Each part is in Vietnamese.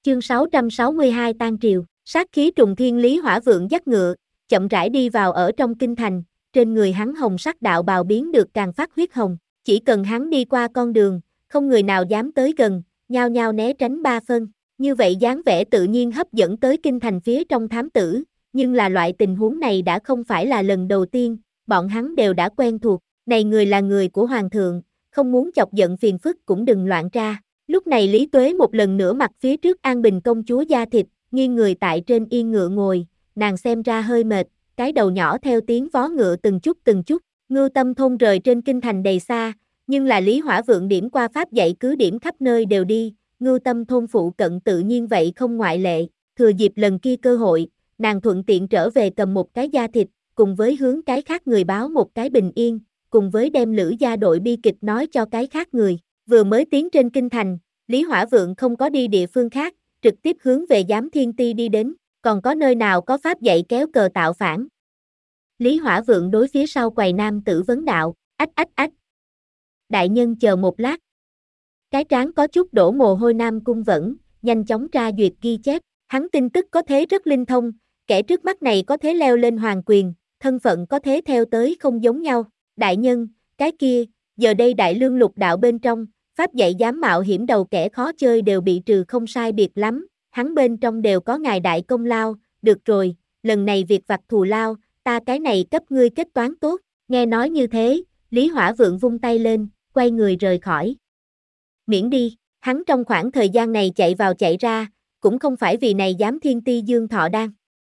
Chương 662 Tang triều, sát khí trùng thiên. Lý Hỏa Vượng dắt ngựa, chậm rãi đi vào ở trong kinh thành, trên người hắn hồng sắc đạo bào biến được càng phát huyết hồng, chỉ cần hắn đi qua con đường, không người nào dám tới gần, nhao nhao né tránh ba phân. Như vậy dáng vẻ tự nhiên hấp dẫn tới kinh thành phía trong thám tử, nhưng là loại tình huống này đã không phải là lần đầu tiên, bọn hắn đều đã quen thuộc, này người là người của hoàng thượng, không muốn chọc giận phiền phức cũng đừng loạn ra. Lúc này Lý Tuế một lần nữa mặt phía trước An Bình công chúa da thịt, nghiêng người tại trên yên ngựa ngồi, nàng xem ra hơi mệt, cái đầu nhỏ theo tiếng vó ngựa từng chút, Ngưu Tâm thôn rời trên kinh thành đầy xa, nhưng là Lý Hỏa Vượng điểm qua pháp dạy cứ điểm khắp nơi đều đi, Ngưu Tâm thôn phụ cận tự nhiên vậy không ngoại lệ, thừa dịp lần kia cơ hội, nàng thuận tiện trở về cầm một cái da thịt, cùng với hướng cái khác người báo một cái bình yên, cùng với đem Lữ gia đội bi kịch nói cho cái khác người. Vừa mới tiến trên kinh thành, Lý Hỏa Vượng không có đi địa phương khác, trực tiếp hướng về Giám Thiên Ti đi đến, còn có nơi nào có pháp dạy kéo cờ tạo phản. Lý Hỏa Vượng đối phía sau quầy nam tử vấn đạo, ách. Đại nhân chờ một lát. Cái trán có chút đổ mồ hôi Nam Cung Vẫn, nhanh chóng tra duyệt ghi chép, hắn tin tức có thế rất linh thông, kẻ trước mắt này có thế leo lên hoàng quyền, thân phận có thế theo tới không giống nhau. Đại nhân, cái kia, giờ đây Đại Lương lục đạo bên trong, pháp dạy dám mạo hiểm đầu kẻ khó chơi đều bị trừ không sai biệt lắm, hắn bên trong đều có ngài đại công lao, được rồi, lần này việc vặt thù lao, ta cái này cấp ngươi kết toán tốt. Nghe nói như thế, Lý Hỏa Vượng vung tay lên, quay người rời khỏi. Miễn đi, hắn trong khoảng thời gian này chạy vào chạy ra, cũng không phải vì này Giám Thiên Ti Dương Thọ Đan.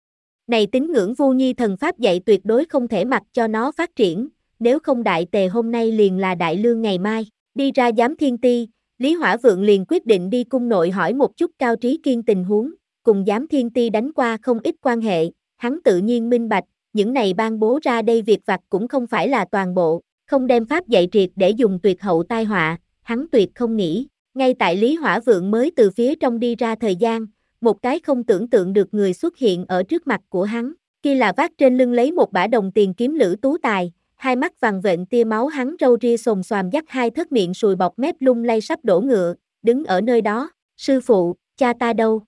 Này tín ngưỡng Vu Nhi thần pháp dạy tuyệt đối không thể mặc cho nó phát triển, nếu không đại tề hôm nay liền là đại lương ngày mai. Đi ra Giám Thiên Ti, Lý Hỏa Vượng liền quyết định đi cung nội hỏi một chút Cao Trí Kiên tình huống, cùng Giám Thiên Ti đánh qua không ít quan hệ, hắn tự nhiên minh bạch, những này ban bố ra đây việc vặt cũng không phải là toàn bộ, không đem pháp dạy triệt để dùng tuyệt hậu tai họa, hắn tuyệt không nghĩ. Ngay tại Lý Hỏa Vượng mới từ phía trong đi ra thời gian, một cái không tưởng tượng được người xuất hiện ở trước mặt của hắn, kia là vác trên lưng lấy một bả đồng tiền kiếm Lữ Tú Tài, hai mắt vằn vện tia máu, hắn râu ria xồm xoàm dắt hai thớt miệng sùi bọt mép lung lay sắp đổ ngựa, đứng ở nơi đó, sư phụ, cha ta đâu?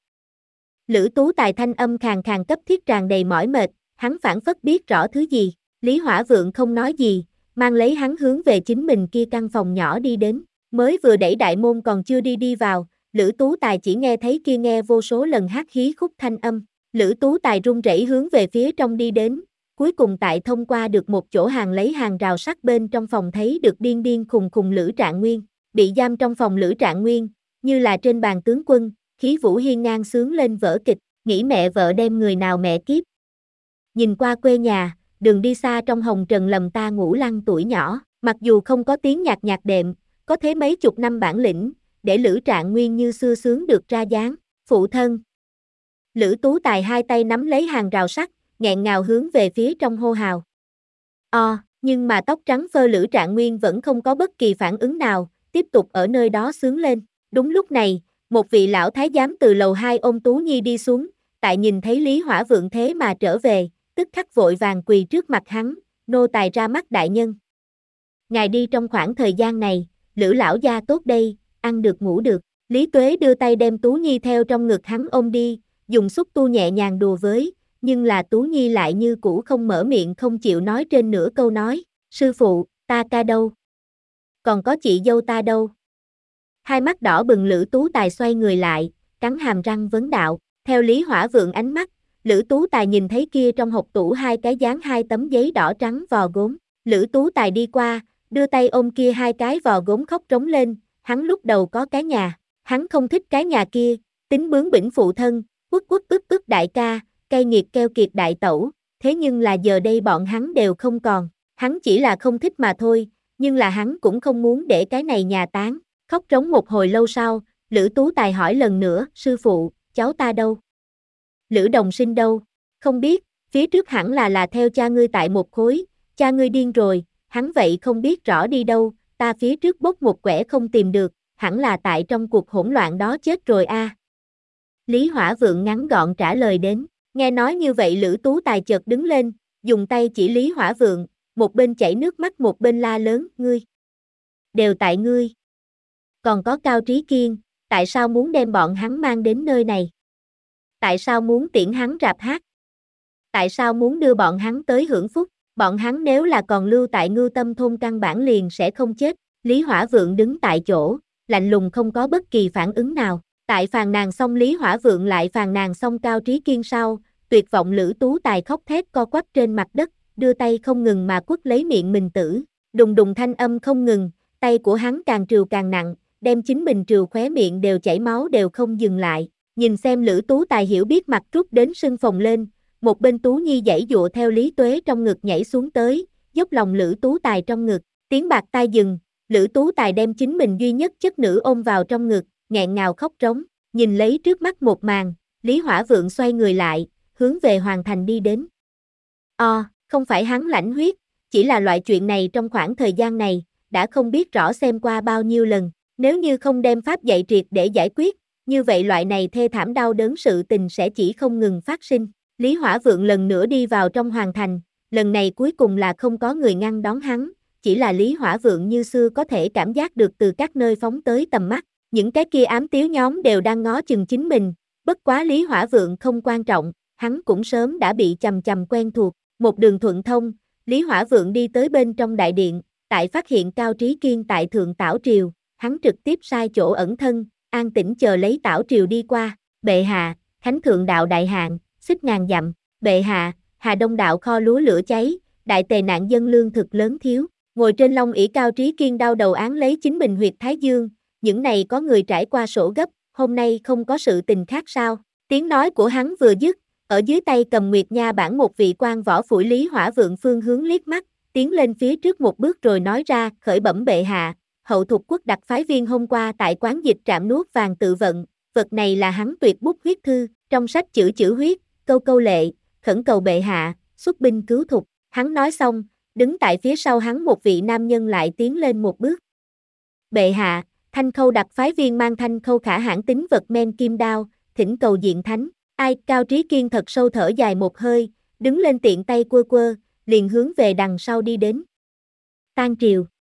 Lữ Tú Tài thanh âm khàn khàn cấp thiết tràn đầy mỏi mệt, hắn phảng phất biết rõ thứ gì, Lý Hỏa Vượng không nói gì, mang lấy hắn hướng về chính mình kia căn phòng nhỏ đi đến, mới vừa đẩy đại môn còn chưa đi vào, Lữ Tú Tài chỉ nghe thấy kia nghe vô số lần hát hí khúc thanh âm, Lữ Tú Tài run rẩy hướng về phía trong đi đến, cuối cùng tại thông qua được một chỗ hàng lấy hàng rào sắt bên trong phòng thấy được điên khùng Lữ Trạng Nguyên, bị giam trong phòng Lữ Trạng Nguyên, như là trên bàn tướng quân, khí vũ hiên ngang sướng lên vở kịch, nghĩ mẹ vợ đem người nào mẹ kiếp. Nhìn qua quê nhà, đường đi xa trong hồng trần lầm ta ngủ lăn tuổi nhỏ, mặc dù không có tiếng nhạc đệm, có thế mấy chục năm bản lĩnh, để Lữ Trạng Nguyên như xưa sướng được ra dáng, phụ thân. Lữ Tú Tài hai tay nắm lấy hàng rào sắt, nghẹn ngào hướng về phía trong hô hào. Nhưng mà tóc trắng phơ Lữ Trạng Nguyên vẫn không có bất kỳ phản ứng nào, tiếp tục ở nơi đó sướng lên. Đúng lúc này, một vị lão thái giám từ lầu 2 ôm Tú Nhi đi xuống, tại nhìn thấy Lý Hỏa Vượng thế mà trở về, tức khắc vội vàng quỳ trước mặt hắn, nô tài ra mắt đại nhân. Ngài đi trong khoảng thời gian này, Lữ lão gia tốt đây, ăn được ngủ được. Lý Tuế đưa tay đem Tú Nhi theo trong ngực hắn ôm đi, dùng xúc tu nhẹ nhàng đùa với, nhưng là Tú Nhi lại như cũ không mở miệng, không chịu nói trên nửa câu nói, sư phụ, ta ca đâu? Còn có chị dâu ta đâu? Hai mắt đỏ bừng Lữ Tú Tài xoay người lại, cắn hàm răng vấn đạo, theo Lý Hỏa Vượng ánh mắt, Lữ Tú Tài nhìn thấy kia trong hộc tủ hai cái dán hai tấm giấy đỏ trắng vò gốm, Lữ Tú Tài đi qua, đưa tay ôm kia hai cái vò gốm khóc trống lên, hắn lúc đầu có cái nhà, hắn không thích cái nhà kia, tính bướng bỉnh phụ thân, quất ức đại ca, cay nghiệt keo kiệt đại tẩu, thế nhưng là giờ đây bọn hắn đều không còn, hắn chỉ là không thích mà thôi, nhưng là hắn cũng không muốn để cái này nhà tán, khóc trống một hồi lâu sau, Lữ Tú Tài hỏi lần nữa, sư phụ, cháu ta đâu? Lữ Đồng Sinh đâu? Không biết, phía trước hẳn là theo cha ngươi tại một khối, cha ngươi điên rồi, hắn vậy không biết rõ đi đâu, ta phía trước bốc một quẻ không tìm được, hẳn là tại trong cuộc hỗn loạn đó chết rồi a. Lý Hỏa Vượng ngắn gọn trả lời đến, nghe nói như vậy Lữ Tú Tài chợt đứng lên, dùng tay chỉ Lý Hỏa Vượng, một bên chảy nước mắt một bên la lớn, ngươi. Đều tại ngươi. Còn có Cao Trí Kiên, Tại sao muốn đem bọn hắn mang đến nơi này? Tại sao muốn tiễn hắn rạp hát? Tại sao muốn đưa bọn hắn tới hưởng phúc? Bọn hắn nếu là còn lưu tại Ngưu Tâm thôn căn bản liền sẽ không chết. Lý Hỏa Vượng đứng tại chỗ, lạnh lùng không có bất kỳ phản ứng nào. Tại phàn nàn xong Lý Hỏa Vượng lại phàn nàn xong Cao Trí Kiên sau, tuyệt vọng Lữ Tú Tài khóc thét co quắp trên mặt đất, đưa tay không ngừng mà quất lấy miệng mình tử. Đùng đùng thanh âm không ngừng, tay của hắn càng trừu càng nặng, đem chính mình trừu khóe miệng đều chảy máu đều không dừng lại. Nhìn xem Lữ Tú Tài hiểu biết mặt trút đến sưng phồng lên, một bên Tú Nhi giãy dụa theo Lý Tuế trong ngực nhảy xuống tới, dốc lòng Lữ Tú Tài trong ngực, tiếng bạc tai dừng, Lữ Tú Tài đem chính mình duy nhất chất nữ ôm vào trong ngực, nghẹn ngào khóc trống, nhìn lấy trước mắt một màn, Lý Hỏa Vượng xoay người lại, hướng về Hoàng Thành đi đến. Không phải hắn lãnh huyết, chỉ là loại chuyện này trong khoảng thời gian này, đã không biết rõ xem qua bao nhiêu lần, nếu như không đem pháp dạy triệt để giải quyết, như vậy loại này thê thảm đau đớn sự tình sẽ chỉ không ngừng phát sinh. Lý Hỏa Vượng lần nữa đi vào trong Hoàng Thành, lần này cuối cùng là không có người ngăn đón hắn, chỉ là Lý Hỏa Vượng như xưa có thể cảm giác được từ các nơi phóng tới tầm mắt, những cái kia ám tiếu nhóm đều đang ngó chừng chính mình, bất quá Lý Hỏa Vượng không quan trọng, hắn cũng sớm đã bị chằm chằm quen thuộc, một đường thuận thông, Lý Hỏa Vượng đi tới bên trong đại điện, tại phát hiện Cao Trí Kiên tại Thượng Tảo Triều, hắn trực tiếp sai chỗ ẩn thân, an tĩnh chờ lấy Tảo Triều đi qua, bệ hạ, Khánh Thượng đạo đại hạn, xích ngàn dặm, bệ hạ, Hà Đông đạo kho lúa lửa cháy, đại tề nạn dân lương thực lớn thiếu, ngồi trên long ỷ Cao Trí Kiên đau đầu án lấy chính mình huyệt thái dương, những này có người trải qua sổ gấp, hôm nay không có sự tình khác sao, tiếng nói của hắn vừa dứt, ở dưới tay cầm Nguyệt Nha bản một vị quan võ phủi Lý Hỏa Vượng phương hướng liếc mắt, tiến lên phía trước một bước rồi nói ra, khởi bẩm bệ hạ, hậu thục quốc đặc phái viên hôm qua tại quán dịch trạm nuốt vàng tự vận, vật này là hắn tuyệt bút huyết thư, trong sách chữ chữ huyết, câu câu lệ, khẩn cầu bệ hạ, xuất binh cứu thục, hắn nói xong, đứng tại phía sau hắn một vị nam nhân lại tiến lên một bước. Bệ hạ, Thanh Khâu đặc phái viên mang Thanh Khâu khả hãn tính vật men kim đao, thỉnh cầu diện thánh, ai, Cao Trí Kiên thật sâu thở dài một hơi, đứng lên tiện tay quơ quơ, liền hướng về đằng sau đi đến. Tang triều.